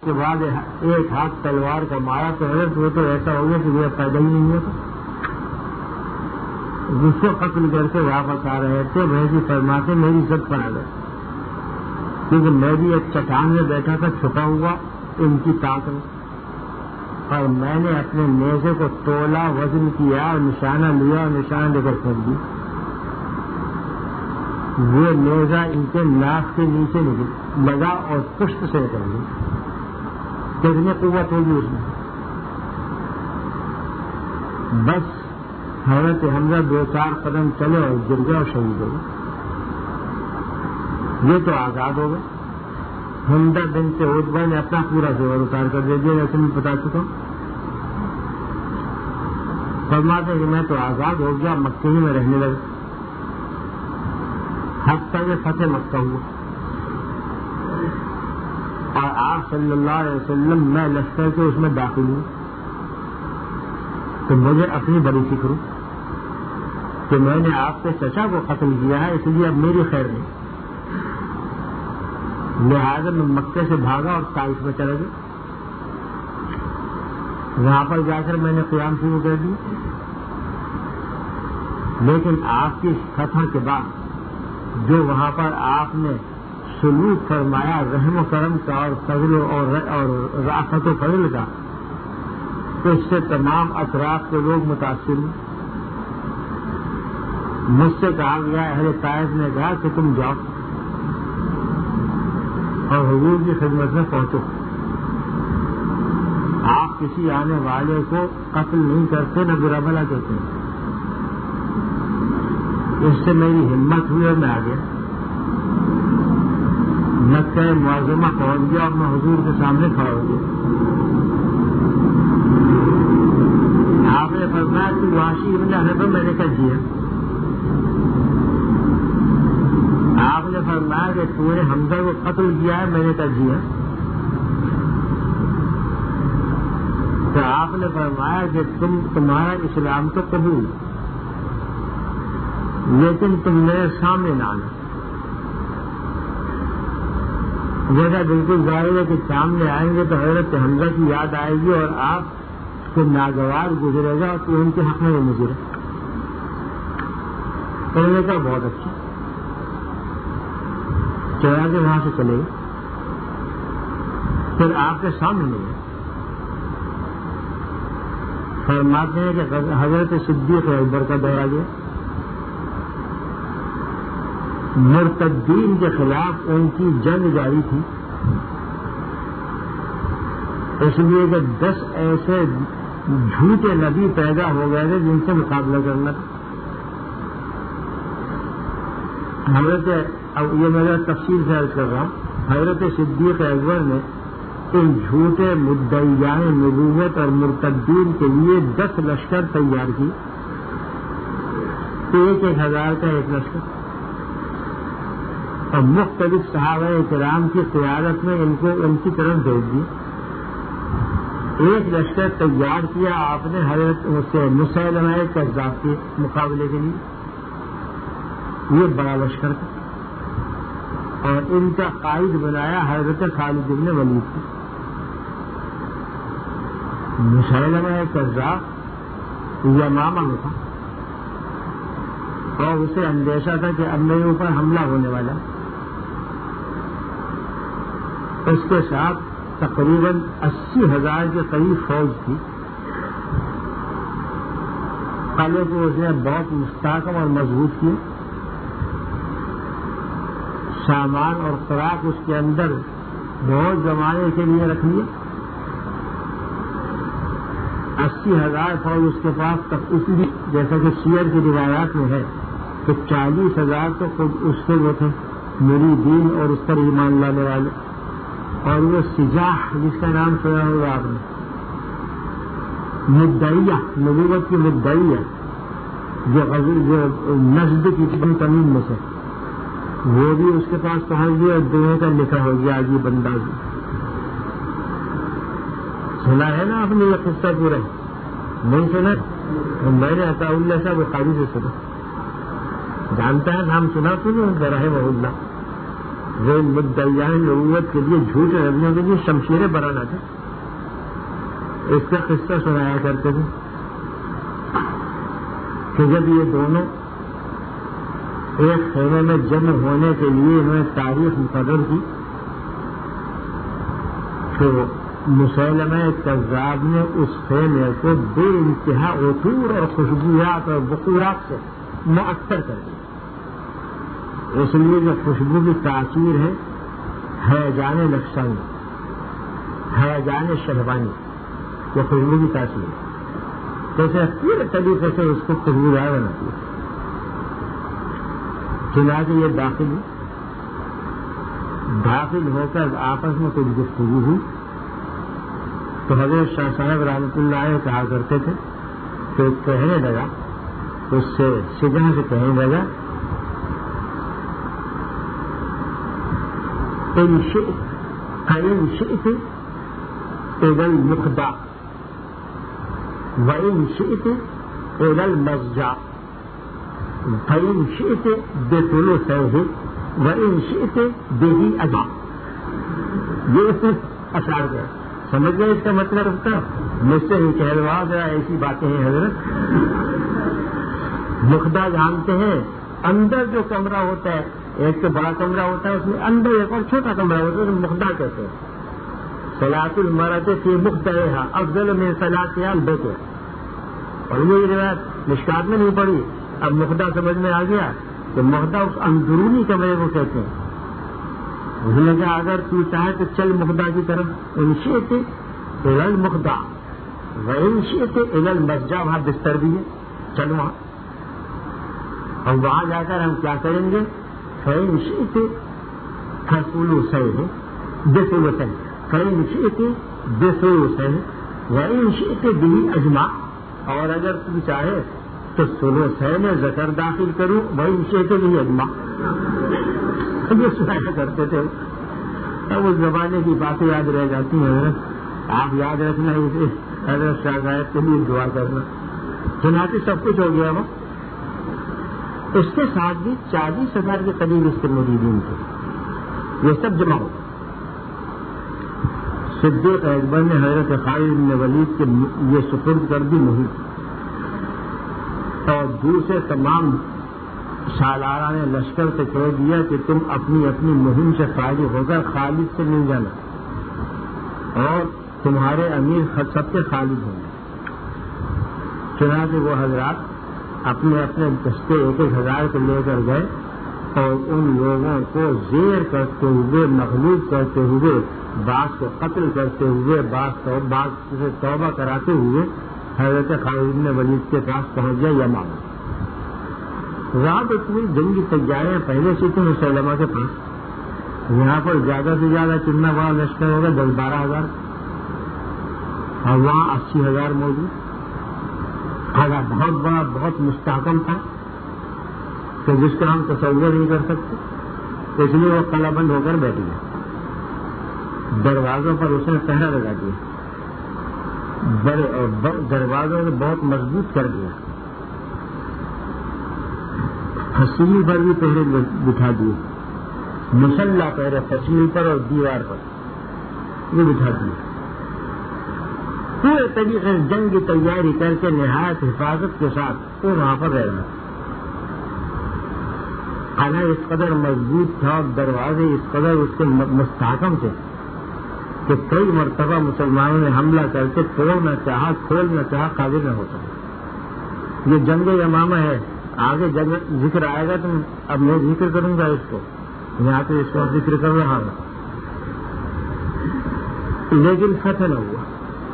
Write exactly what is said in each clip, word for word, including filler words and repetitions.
کے بعد ایک ہاتھ تلوار کا مارا تو حضرت وہ تو ایسا ہو گیا کہ وہ پیدا ہی نہیں ہوتا. جس کو قتل کر کے واپس آ رہے تھے ویسے فرماتے میری عزت پر آ گئے کیونکہ میں بھی ایک چٹان میں بیٹھا تھا چھپا ہوا ان کی طاقت میں اور میں نے اپنے نیزے کو تولا وزن کیا اور نشانہ لیا اور نشانہ لے کر پھینک دی. وہ نیزہ ان کے ناک کے نیچے نکل لگا اور پشت سے نکل گئی. کتنی قوت ہوگی اس میں. بس حضرت حمزہ دو چار قدم چلے اور گر گئے اور شہید ہو گئے. یہ تو آزاد ہو گئے. حمزہ بنت عتبہ نے اپنا پورا زیور اتار کر دے دیا جیسے میں بتا چکا ہوں. فرماتے ہیں کہ میں تو آزاد ہو گیا مکے ہی میں رہنے لگا حتیٰ کہ فتح مکہ ہوا اور آپ صلی اللہ علیہ وسلم میں لشکر کے اس میں داخل ہوں تو مجھے اپنی بڑی فکر ہو کہ میں نے آپ کے چچا کو قتل کیا ہے اس لیے اب میری خیر نہیں. لہٰذا میں مکے سے بھاگا اور طائف میں چلا گیا. وہاں پر جا کر میں نے قیام شروع کر دی. لیکن آپ کی فتح کے بعد جو وہاں پر آپ نے سلوک فرمایا رحم و کرم کا اور فضل اور رافت و فضل کا تو اس سے تمام اطراف کے لوگ متاثر ہوئے. مجھ سے کہا گیا اہل طائف نے کہا کہ تم جاؤ اور حضور کی خدمت میں پہنچو. آپ کسی آنے والے کو قتل نہیں کرتے نہ برا بھلا کرتے. اس سے میری ہمت ہوئی اور میں آ گیا. مکہ معظمہ پہنچ گیا اور میں حضور کے سامنے کھڑا ہو گیا. آپ نے فرمایا کہ واشی ابن حرب میں نے کہا جی. آپ نے فرمایا کہ تو نے حمزہ کو قتل کیا ہے. میں نے کہا جی. تو آپ نے فرمایا کہ تم تمہارا اسلام تو قبول لیکن تم میرے سامنے نہ آنا. جیسا بالکل ظاہر ہے کہ سامنے آئیں گے تو حضرت حمزہ کی یاد آئے گی اور آپ کو ناگوار گزرے گا تو ان کے حق میں وہ گزرے. کرنے کا بہت اچھا چلا کے وہاں سے چلے گا پھر آپ کے سامنے ملے. فرماتے ہیں کہ حضرت صدیق اکبر کا دور آ گیا. مرتدین کے خلاف ان کی جنگ جاری تھی اس لیے کہ دس ایسے جھوٹے نبی پیدا ہو گئے تھے جن سے مقابلہ کرنا تھا. حضرت اب یہ میں تفصیل سے عرض کر رہا ہوں. حضرت صدیق اکبر نے ان جھوٹے مدعیان نبوت اور مرتدین کے لیے دس لشکر تیار کی. ایک ایک ہزار کا ایک لشکر اور مختلف صحابہ کرام کی قیادت میں ان کو ان کی طرف بھیج دی. ایک لشکر تیار کیا آپ نے حضرت سے مسیلمہ کذاب کے مقابلے کے لیے. یہ بڑا لشکر تھا اور ان کا قائد بنایا حضرت خالد بن ولید کو. مسیلمہ کذاب یمامہ میں تھا اور اسے اندیشہ تھا کہ اب میرے اوپر حملہ ہونے والا. اس کے ساتھ تقریباً اسی ہزار کے قریب فوج تھی. قلعے کو اس نے بہت مستحکم اور مضبوط کیا. سامان اور خوراک اس کے اندر بہت زمانے کے لیے رکھ لیے. اسی ہزار فوج اس کے پاس تک اس لیے جیسا کہ سیر کی روایات میں ہے کہ چالیس ہزار تو خود اس سے وہ تھے مریدین اور اس پر ایمان لانے والے. اور وہ سجاح جس کا نام سنا ہوگا آپ نے مدعیہ نبوت کی مدعیہ جو جو نجد کی بن تمیم میں سے وہ بھی اس کے پاس پہنچ گیا اور دونوں کا لکھا ہو گیا آج یہ بندہ بھی. سنا ہے نا آپ نے یہ قصہ پورا نہیں سنا؟ میں نے عطا اللہ صاحب بخاری سے سنا. جانتا ہے نام سنا تو نہیں رحمہ اللہ. وہ مدعیان نبوت کے لیے جھوٹے نبیوں کے لیے شمشیریں بنانا تھا. اس کا قصہ سنایا کرتے تھے کہ جب یہ دونوں ایک خیمے میں جمع ہونے کے لیے انہوں نے تاریخ مقرر کی تو مسلمہ کذاب نے اس خیمے کو بے انتہا عطور اور خوشبویات اور بخورات سے معطر کر دیا. اس لیے جو خوشبو کی تاثیر ہے ہیجان نفسانی، ہیجان شہوانی، یہ خوشبو کی تاثیر ہے. جیسے پورے طریقے سے اس کو خوشبودار بناتی ہے. چنانچہ یہ داخل داخل ہو کر آپس میں کچھ گفتگو ہوئی تو حضرت شاہ صاحب رحمۃ اللہ علیہ کہا کرتے تھے کہ کہنے لگا، اس سے سجا سے کہنے لگا ان شئت ان شئت الى المخدع وان شئت الى المضجع فان شئت بثلثيه وان شئت به اجمع. یہ اشعار ہے. سمجھ گئے اس کا مطلب رکھتا مجھ سے نہیں کہلوا ذرا ایسی باتیں ہیں حضرت. مخدع جانتے ہیں اندر جو کمرہ ہوتا ہے، ایک تو بڑا کمرہ ہوتا ہے، اس میں اندر ایک اور چھوٹا کمرہ ہوتا ہے، مخدع کہتے ہیں. صلاۃ المرأۃ فی مخدعها افضل من صلاتها البیت. اور یہ روایت مشکات میں نہیں پڑی. اب مخدع سمجھ میں آ گیا کہ مخدع اس اندرونی کمرے کو کہتے ہیں. انہوں نے کہا اگر تو چاہے تو چل مخدع کی طرف، ان شئت الی المخدع وان شئت الی المضجع، وہاں بستر بھی ہے، چل وہاں. اور وہاں جا کر ہم کیا کریں گے؟ فإن شئت فثلثيه بثلثين فإن شئت بثلثين وإن شئت به أجمع. اور اگر تم چاہے تو ثلثین میں ذکر داخل کروں، وإن شئت به أجمع. یہ سنایا کرتے تھے. اب اس زمانے کی باتیں یاد رہ جاتی ہیں حضرت. آپ یاد رکھنا، اسے حضرت شاہ صاحب کے لیے دعا کرنا. چنانچہ سب کچھ ہو گیا. وہ اس کے ساتھ بھی چالیس ہزار کے قریب اس کے مریدین تھے. یہ سب جمع ہو. صدیق اکبر نے حضرت خالد بن ولید کے یہ سپرد کر دی مہم، اور دوسرے تمام سالارہ نے لشکر سے کہہ دیا کہ تم اپنی اپنی مہم سے فارغ ہو کر خالد سے مل جانا اور تمہارے امیر سب کے خالد ہوں گے. چنانچہ وہ حضرات اپنے اپنے دستے ایک ایک ہزار کو لے کر گئے اور ان لوگوں کو زیر کرتے ہوئے، مغلوب کرتے ہوئے، بعض کو قتل کرتے ہوئے، بعض سے توبہ کراتے ہوئے حضرت خالد بن ولید کے پاس پہنچ گئے یمامہ. رات اتنی جنگی تیاریاں پہلے سے تھیں مسلمہ کے پاس. یہاں پر زیادہ سے زیادہ کتنا بڑا لشکر ہوگا؟ دس بارہ ہزار. اور وہاں اسی ہزار موجود. خلا بہت بڑا، بہت مستحکم تھا کہ جس کا ہم تصور نہیں کر سکتے. اس لیے وہ قلعہ بند ہو کر بیٹھ گیا. دروازوں پر اس نے پہرا لگا دیا، دروازوں نے بہت مضبوط کر دیا. حصیل پر بھی پہرے بٹھا دیے، مسلح پہرے حصیل پر اور دیوار پر یہ بٹھا دیے. پورے طریقے سے جنگ کی تیاری کر کے نہایت حفاظت کے ساتھ وہ وہاں پر رہ رہا. قلعہ اس قدر مضبوط تھا اور دروازے اس قدر اس کے مستحکم تھے کہ کئی مرتبہ مسلمانوں نے حملہ کر کے توڑنا چاہا، کھولنا چاہا، قادر نہ ہوتا. یہ جنگ یمامہ ہے. آگے جب ذکر آئے گا تو اب میں ذکر کروں گا اس کو، یہاں تو اس وقت ذکر کر رہا ہوں. لیکن فتح نہ ہوا.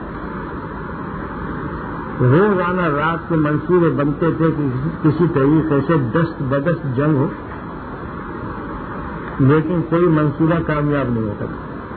روزانہ رات کے منصوبے بنتے تھے کہ کسی طریقے سے دست بدست جنگ ہو، لیکن کوئی منصوبہ کامیاب نہیں ہوتا.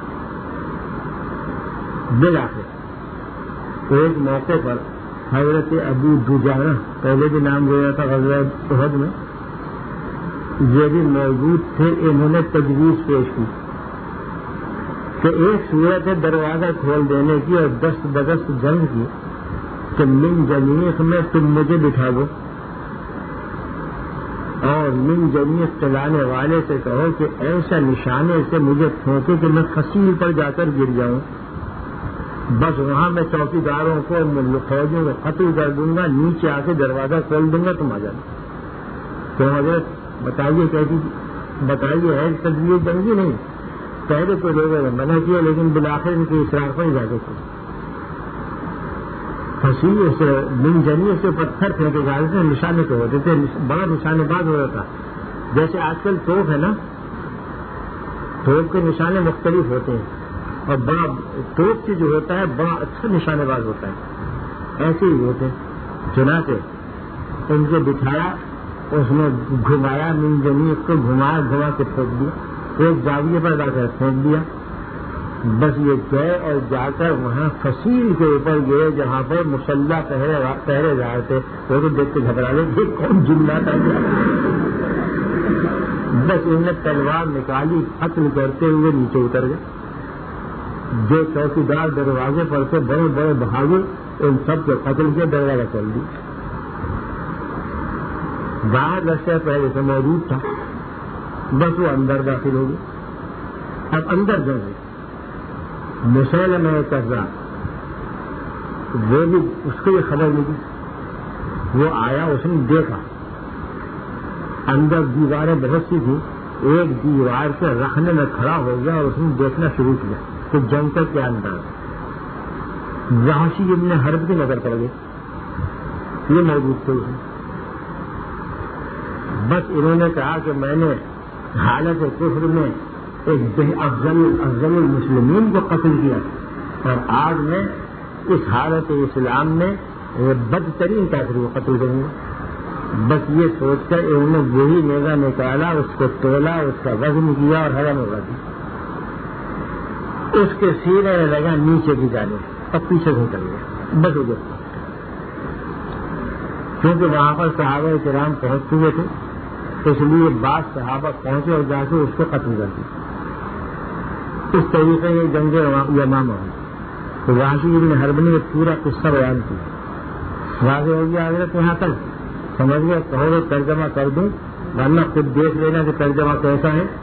بالآخر ایک موقع پر حضرت ابو دجانہ، پہلے بھی نام لیا تھا غزوہ احد میں، یہ بھی موجود تھے. انہوں نے تجویز پیش کی کہ ایک صورت ہے دروازہ کھول دینے کی اور دست بدست جنگ کی کہ من جنیخ میں تم مجھے بٹھا دو اور من جنیت چلانے والے سے کہو کہ ایسا نشانے سے مجھے پھونکے کہ میں فصیل پر جا کر گر جاؤں، بس وہاں میں چوکی داروں کو فوجوں کو قتل کر دوں گا، نیچے آ کے دروازہ کھول دوں گا، تم آ جانا۔ تو حضرت بتائیے کہتی بتائیے ہے تجویز جنگی نہیں، پہلے تو لوگوں نے منع کیا لیکن بالآخر ان کے اصرار پر اجازت کی۔ فصیل سے من جنیے سے پتھر پھینکے جاتے تھے، نشانے کے ہوتے تھے، بڑا نشانے باز ہو رہا تھا۔ جیسے آج کل توپ ہے نا، توپ کے نشانے مختلف ہوتے ہیں اور بڑا توپ سے جو ہوتا ہے بڑا اچھا نشانے باز ہوتا ہے، ایسے ہی ہوتے چنانچہ ان کو بٹھایا، اس نے گھمایا، من جنیے کو گھمایا، گھما کے پھینک دیا، ایک زاویے پر جا کر پھینک دیا۔ بس یہ گئے اور جا کر وہاں فصیل کے اوپر گئے جہاں پر مسلح پہرے جا رہے تھے، وہ تو دیکھ کے گھبرا گئے کہ کون جنات آ گیا۔ بس انہوں نے تلوار نکالی، قتل کرتے ہوئے نیچے اتر گئے۔ جو چوکیدار دروازے پر سے بڑے بڑے بہادر، ان سب کو قتل کے دروازہ کھول دی۔ باہر لشکر پہلے سے موجود تھا، بس وہ اندر داخل ہو گئے۔ اب اندر جائیں گے مسلمہ کذاب، وہ بھی اس کو یہ خبر ملی، وہ آیا، اس نے دیکھا اندر دیواریں بہت سی تھی، ایک دیوار کے رکھنے میں کھڑا ہو گیا اور اس نے دیکھنا شروع کیا کہ جنگ کا کیا انداز۔ وحشی ابن حرب کی نظر پڑ گئی، یہ موجود تھے۔ بس انہوں نے کہا کہ میں نے حالت کفر میں ایک افضل افضل المسلمین کو قتل کیا اور آج میں اس حالت اسلام میں بدترین کافر کو قتل کروں گا۔ بس یہ سوچ کر انہوں نے وہی نیزہ نکالا، اس کو تولا، اس کا وزن کیا اور ہوا میں اڑا دیا۔ اس کے سینے میں لگا نیچے کی جانب اور پیچھے سے نکل گیا، بس ادھر، کیونکہ وہاں پر صحابہ کرام پہنچ چکے تھے، اس لیے بعض صحابہ پہنچے اور جا کے اس کو قتل کر دیا۔ اس طریقے سے جنگ یمامہ ہوئی۔ تو وحشی ابن حرب نے یہ پورا قصہ بیان کیا۔ واضح ہو گیا حضرت یہاں تک سمجھ گئے، کہو گے ترجمہ کر دوں، ورنہ خود دیکھ لینا کہ ترجمہ کیسا ہے۔